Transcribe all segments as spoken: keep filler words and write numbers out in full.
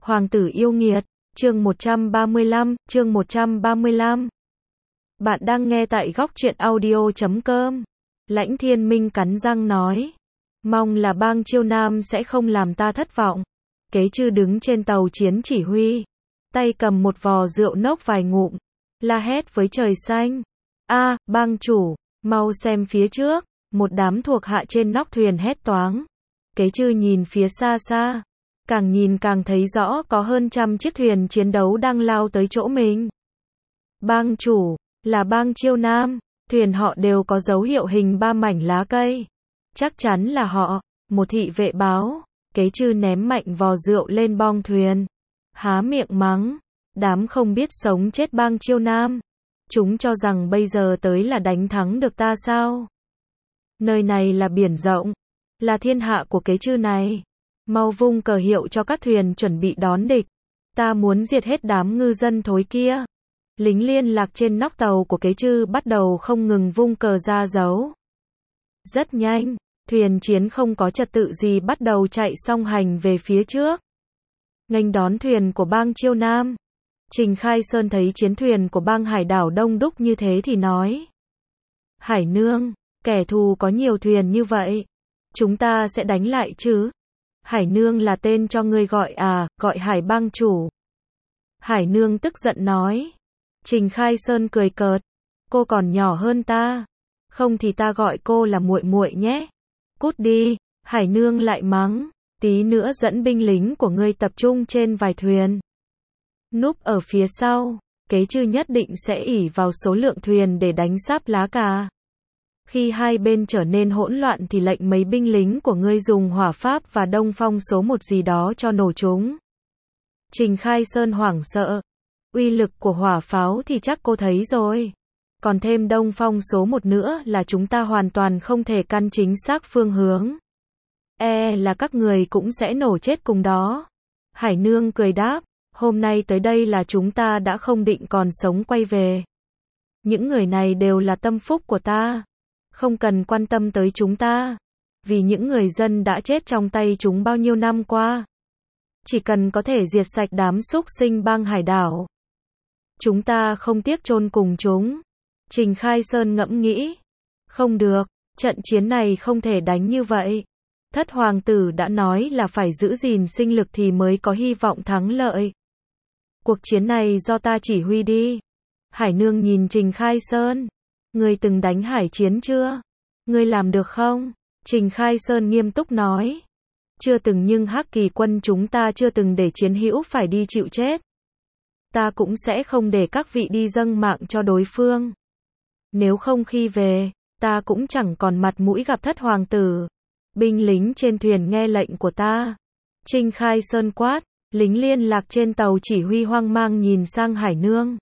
Hoàng tử yêu nghiệt, chương một trăm ba mươi lăm, chương một trăm ba mươi lăm. Bạn đang nghe tại góc truyện audio chấm com. Lãnh Thiên Minh cắn răng nói. Mong là bang Chiêu Nam sẽ không làm ta thất vọng. Kế Chư đứng trên tàu chiến chỉ huy. Tay cầm một vò rượu nốc vài ngụm. La hét với trời xanh. A, bang chủ, mau xem phía trước. Một đám thuộc hạ trên nóc thuyền hét toáng. Kế Chư nhìn phía xa xa. Càng nhìn càng thấy rõ có hơn trăm chiếc thuyền chiến đấu đang lao tới chỗ mình. Bang chủ, là bang Chiêu Nam, thuyền họ đều có dấu hiệu hình ba mảnh lá cây. Chắc chắn là họ, một thị vệ báo. Kế Chư ném mạnh vò rượu lên bong thuyền. Há miệng mắng, đám không biết sống chết bang Chiêu Nam. Chúng cho rằng bây giờ tới là đánh thắng được ta sao? Nơi này là biển rộng, là thiên hạ của Kế Chư này. Mau vung cờ hiệu cho các thuyền chuẩn bị đón địch. Ta muốn diệt hết đám ngư dân thối kia. Lính liên lạc trên nóc tàu của Kế Chư bắt đầu không ngừng vung cờ ra dấu. Rất nhanh, thuyền chiến không có trật tự gì bắt đầu chạy song hành về phía trước. Nghênh đón thuyền của bang Chiêu Nam. Trình Khai Sơn thấy chiến thuyền của bang Hải Đảo đông đúc như thế thì nói. Hải Nương, kẻ thù có nhiều thuyền như vậy. Chúng ta sẽ đánh lại chứ? Hải Nương là tên cho ngươi gọi à, gọi Hải bang chủ. Hải Nương tức giận nói. Trình Khai Sơn cười cợt. Cô còn nhỏ hơn ta. Không thì ta gọi cô là muội muội nhé. Cút đi, Hải Nương lại mắng. Tí nữa dẫn binh lính của ngươi tập trung trên vài thuyền. Núp ở phía sau, Kế Chư nhất định sẽ ỷ vào số lượng thuyền để đánh sáp lá cà. Khi hai bên trở nên hỗn loạn thì lệnh mấy binh lính của ngươi dùng hỏa pháp và đông phong số một gì đó cho nổ chúng. Trình Khai Sơn hoảng sợ. Uy lực của hỏa pháo thì chắc cô thấy rồi. Còn thêm đông phong số một nữa là chúng ta hoàn toàn không thể căn chính xác phương hướng. E là các người cũng sẽ nổ chết cùng đó. Hải Nương cười đáp. Hôm nay tới đây là chúng ta đã không định còn sống quay về. Những người này đều là tâm phúc của ta. Không cần quan tâm tới chúng ta. Vì những người dân đã chết trong tay chúng bao nhiêu năm qua. Chỉ cần có thể diệt sạch đám súc sinh bang Hải Đảo. Chúng ta không tiếc chôn cùng chúng. Trình Khai Sơn ngẫm nghĩ. Không được, trận chiến này không thể đánh như vậy. Thất hoàng tử đã nói là phải giữ gìn sinh lực thì mới có hy vọng thắng lợi. Cuộc chiến này do ta chỉ huy đi. Hải Nương nhìn Trình Khai Sơn. Ngươi từng đánh hải chiến chưa? Ngươi làm được không? Trình Khai Sơn nghiêm túc nói. Chưa từng, nhưng Hắc Kỳ quân chúng ta chưa từng để chiến hữu phải đi chịu chết. Ta cũng sẽ không để các vị đi dâng mạng cho đối phương. Nếu không khi về, ta cũng chẳng còn mặt mũi gặp thất hoàng tử. Binh lính trên thuyền nghe lệnh của ta. Trình Khai Sơn quát. Lính liên lạc trên tàu chỉ huy hoang mang nhìn sang Hải Nương.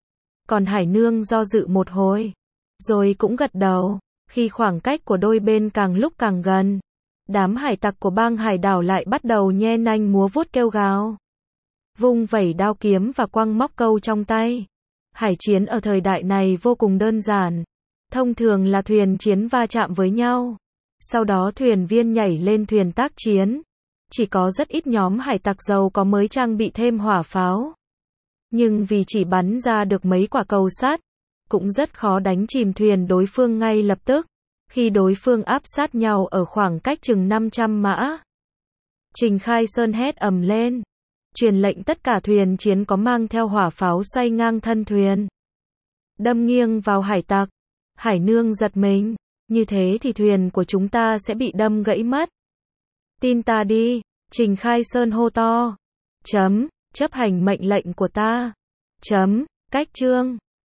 Còn Hải Nương do dự một hồi. Rồi cũng gật đầu. Khi khoảng cách của đôi bên càng lúc càng gần. Đám hải tặc của bang Hải Đảo lại bắt đầu nhe nanh múa vuốt kêu gào. Vung vẩy đao kiếm và quăng móc câu trong tay. Hải chiến ở thời đại này vô cùng đơn giản. Thông thường là thuyền chiến va chạm với nhau. Sau đó thuyền viên nhảy lên thuyền tác chiến. Chỉ có rất ít nhóm hải tặc giàu có mới trang bị thêm hỏa pháo. Nhưng vì chỉ bắn ra được mấy quả cầu sắt, cũng rất khó đánh chìm thuyền đối phương ngay lập tức. Khi đối phương áp sát nhau ở khoảng cách chừng năm trăm mã. Trình Khai Sơn hét ầm lên. Truyền lệnh tất cả thuyền chiến có mang theo hỏa pháo xoay ngang thân thuyền. Đâm nghiêng vào hải tặc. Hải Nương giật mình. Như thế thì thuyền của chúng ta sẽ bị đâm gãy mất. Tin ta đi, Trình Khai Sơn hô to. Chấm, chấp hành mệnh lệnh của ta. Chấm, cách chương.